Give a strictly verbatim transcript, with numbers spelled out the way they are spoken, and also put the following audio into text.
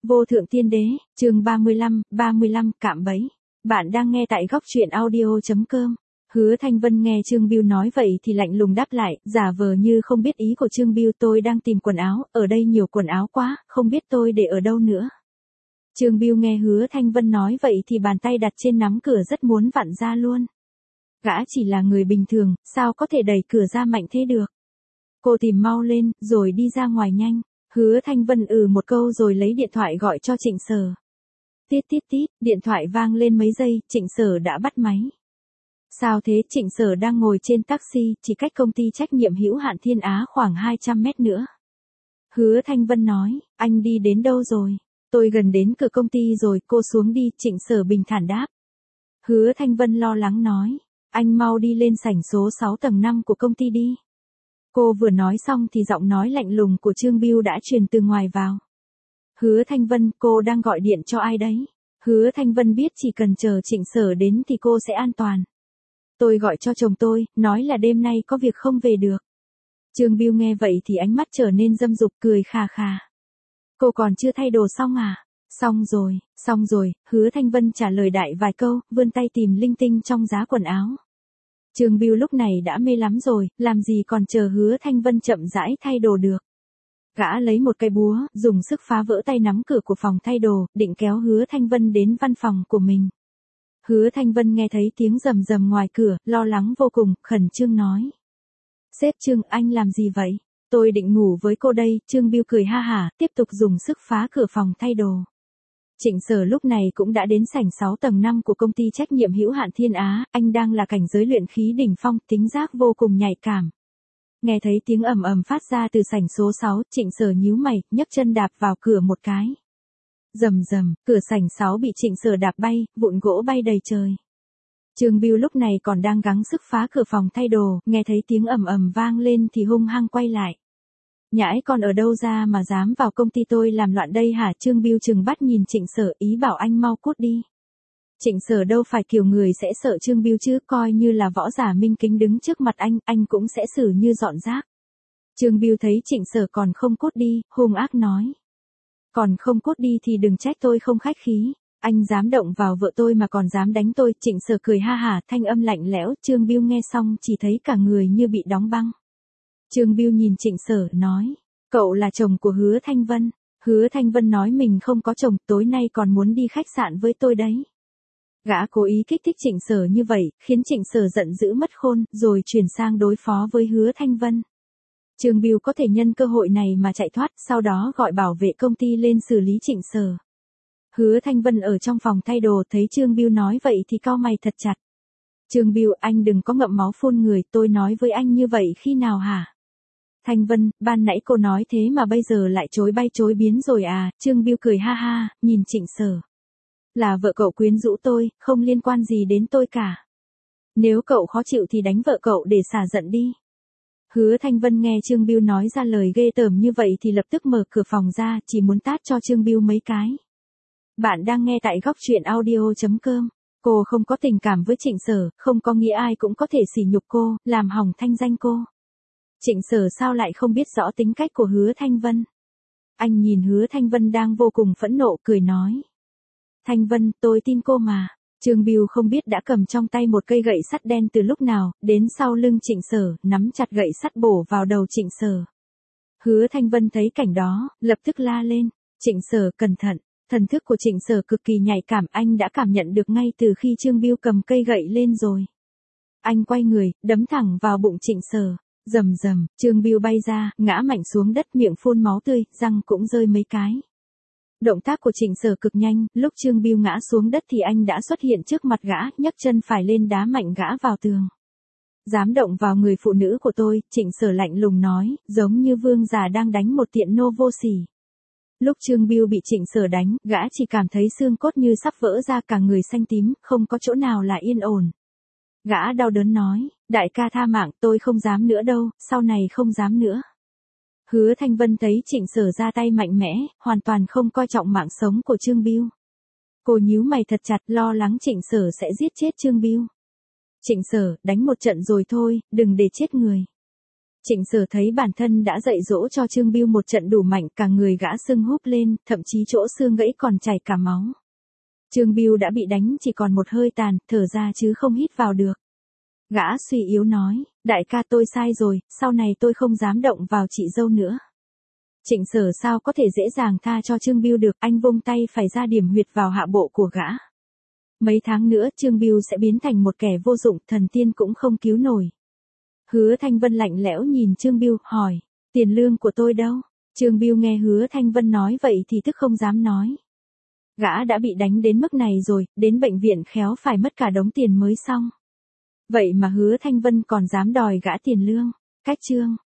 Vô thượng tiên đế, chương ba mươi lăm, ba mươi lăm, cạm bẫy. Bạn đang nghe tại góc truyện audio.com. Hứa Thanh Vân nghe Trương Bưu nói vậy thì lạnh lùng đáp lại, giả vờ như không biết ý của Trương Bưu. Tôi đang tìm quần áo, ở đây nhiều quần áo quá, không biết tôi để ở đâu nữa. Trương Bưu nghe Hứa Thanh Vân nói vậy thì bàn tay đặt trên nắm cửa rất muốn vặn ra luôn. Gã chỉ là người bình thường, sao có thể đẩy cửa ra mạnh thế được. Cô tìm mau lên, rồi đi ra ngoài nhanh. Hứa Thanh Vân ừ một câu rồi lấy điện thoại gọi cho Trịnh Sở. Tít tít tít, điện thoại vang lên mấy giây, Trịnh Sở đã bắt máy. Sao thế? Trịnh Sở đang ngồi trên taxi, chỉ cách công ty trách nhiệm hữu hạn Thiên Á khoảng hai trăm mét nữa. Hứa Thanh Vân nói, anh đi đến đâu rồi? Tôi gần đến cửa công ty rồi, cô xuống đi. Trịnh Sở bình thản đáp. Hứa Thanh Vân lo lắng nói, anh mau đi lên sảnh số sáu tầng năm của công ty đi. Cô vừa nói xong thì giọng nói lạnh lùng của Trương Bưu đã truyền từ ngoài vào. Hứa Thanh Vân, cô đang gọi điện cho ai đấy? Hứa Thanh Vân biết chỉ cần chờ Trịnh Sở đến thì cô sẽ an toàn. Tôi gọi cho chồng tôi, nói là đêm nay có việc không về được. Trương Bưu nghe vậy thì ánh mắt trở nên dâm dục, cười khà khà. Cô còn chưa thay đồ xong à? Xong rồi, xong rồi. Hứa Thanh Vân trả lời đại vài câu, vươn tay tìm linh tinh trong giá quần áo. Trương Bưu lúc này đã mê lắm rồi, làm gì còn chờ Hứa Thanh Vân chậm rãi thay đồ được. Gã lấy một cây búa, dùng sức phá vỡ tay nắm cửa của phòng thay đồ, định kéo Hứa Thanh Vân đến văn phòng của mình. Hứa Thanh Vân nghe thấy tiếng rầm rầm ngoài cửa, lo lắng vô cùng, khẩn trương nói. Sếp Trương, anh làm gì vậy? Tôi định ngủ với cô đây. Trương Bưu cười ha hả, tiếp tục dùng sức phá cửa phòng thay đồ. Trịnh Sở lúc này cũng đã đến sảnh sáu tầng năm của công ty trách nhiệm hữu hạn Thiên Á, anh đang là cảnh giới luyện khí đỉnh phong, tính giác vô cùng nhạy cảm. Nghe thấy tiếng ầm ầm phát ra từ sảnh số sáu, Trịnh Sở nhíu mày, nhấc chân đạp vào cửa một cái. Rầm rầm, cửa sảnh sáu bị Trịnh Sở đạp bay, vụn gỗ bay đầy trời. Trương Bưu lúc này còn đang gắng sức phá cửa phòng thay đồ, nghe thấy tiếng ầm ầm vang lên thì hung hăng quay lại. Nhãi con ở đâu ra mà dám vào công ty tôi làm loạn đây hả? Trương Bưu trừng mắt nhìn Trịnh Sở, ý bảo anh mau cút đi. Trịnh Sở đâu phải kiểu người sẽ sợ Trương Bưu chứ, coi như là võ giả minh kính đứng trước mặt anh, anh cũng sẽ xử như dọn rác. Trương Bưu thấy Trịnh Sở còn không cút đi, hung ác nói. Còn không cút đi thì đừng trách tôi không khách khí, anh dám động vào vợ tôi mà còn dám đánh tôi. Trịnh Sở cười ha hả, thanh âm lạnh lẽo. Trương Bưu nghe xong chỉ thấy cả người như bị đóng băng. Trương Bưu nhìn Trịnh Sở, nói, cậu là chồng của Hứa Thanh Vân. Hứa Thanh Vân nói mình không có chồng, tối nay còn muốn đi khách sạn với tôi đấy. Gã cố ý kích thích Trịnh Sở như vậy, khiến Trịnh Sở giận dữ mất khôn, rồi chuyển sang đối phó với Hứa Thanh Vân. Trương Bưu có thể nhân cơ hội này mà chạy thoát, sau đó gọi bảo vệ công ty lên xử lý Trịnh Sở. Hứa Thanh Vân ở trong phòng thay đồ thấy Trương Bưu nói vậy thì cau mày thật chặt. Trương Bưu, anh đừng có ngậm máu phun người, tôi nói với anh như vậy khi nào hả? Thanh Vân, ban nãy cô nói thế mà bây giờ lại chối bay chối biến rồi à? Trương Bưu cười ha ha, nhìn Trịnh Sở. Là vợ cậu quyến rũ tôi, không liên quan gì đến tôi cả. Nếu cậu khó chịu thì đánh vợ cậu để xả giận đi. Hứa Thanh Vân nghe Trương Bưu nói ra lời ghê tởm như vậy thì lập tức mở cửa phòng ra, chỉ muốn tát cho Trương Bưu mấy cái. Bạn đang nghe tại góc truyện audio.com. Cô không có tình cảm với Trịnh Sở, không có nghĩa ai cũng có thể sỉ nhục cô, làm hỏng thanh danh cô. Trịnh Sở sao lại không biết rõ tính cách của Hứa Thanh Vân? Anh nhìn Hứa Thanh Vân đang vô cùng phẫn nộ, cười nói. Thanh Vân, tôi tin cô mà. Trương Bưu không biết đã cầm trong tay một cây gậy sắt đen từ lúc nào, đến sau lưng Trịnh Sở, nắm chặt gậy sắt bổ vào đầu Trịnh Sở. Hứa Thanh Vân thấy cảnh đó, lập tức la lên. Trịnh Sở, cẩn thận. Thần thức của Trịnh Sở cực kỳ nhạy cảm, anh đã cảm nhận được ngay từ khi Trương Bưu cầm cây gậy lên rồi. Anh quay người, đấm thẳng vào bụng Trịnh Sở. Rầm rầm, Trương Bưu bay ra, ngã mạnh xuống đất, miệng phun máu tươi, răng cũng rơi mấy cái. Động tác của Trịnh Sở cực nhanh, lúc Trương Bưu ngã xuống đất thì anh đã xuất hiện trước mặt gã, nhấc chân phải lên đá mạnh gã vào tường. Dám động vào người phụ nữ của tôi, Trịnh Sở lạnh lùng nói, giống như vương già đang đánh một tiện nô vô sỉ. Lúc Trương Bưu bị Trịnh Sở đánh, gã chỉ cảm thấy xương cốt như sắp vỡ ra, cả người xanh tím, không có chỗ nào là yên ổn. Gã đau đớn nói, đại ca tha mạng, tôi không dám nữa đâu, sau này không dám nữa. Hứa Thanh Vân thấy Trịnh Sở ra tay mạnh mẽ, hoàn toàn không coi trọng mạng sống của Trương Bưu. Cô nhíu mày thật chặt, lo lắng Trịnh Sở sẽ giết chết Trương Bưu. Trịnh Sở, đánh một trận rồi thôi, đừng để chết người. Trịnh Sở thấy bản thân đã dạy dỗ cho Trương Bưu một trận đủ mạnh, cả người gã sưng húp lên, thậm chí chỗ xương gãy còn chảy cả máu. Trương Bưu đã bị đánh chỉ còn một hơi tàn, thở ra chứ không hít vào được. Gã suy yếu nói, đại ca tôi sai rồi, sau này tôi không dám động vào chị dâu nữa. Trịnh Sở sao có thể dễ dàng tha cho Trương Bưu được, anh vung tay phải ra điểm huyệt vào hạ bộ của gã. Mấy tháng nữa Trương Bưu sẽ biến thành một kẻ vô dụng, thần tiên cũng không cứu nổi. Hứa Thanh Vân lạnh lẽo nhìn Trương Bưu, hỏi, tiền lương của tôi đâu? Trương Bưu nghe Hứa Thanh Vân nói vậy thì tức không dám nói. Gã đã bị đánh đến mức này rồi, đến bệnh viện khéo phải mất cả đống tiền mới xong. Vậy mà Hứa Thanh Vân còn dám đòi gã tiền lương. Cách chương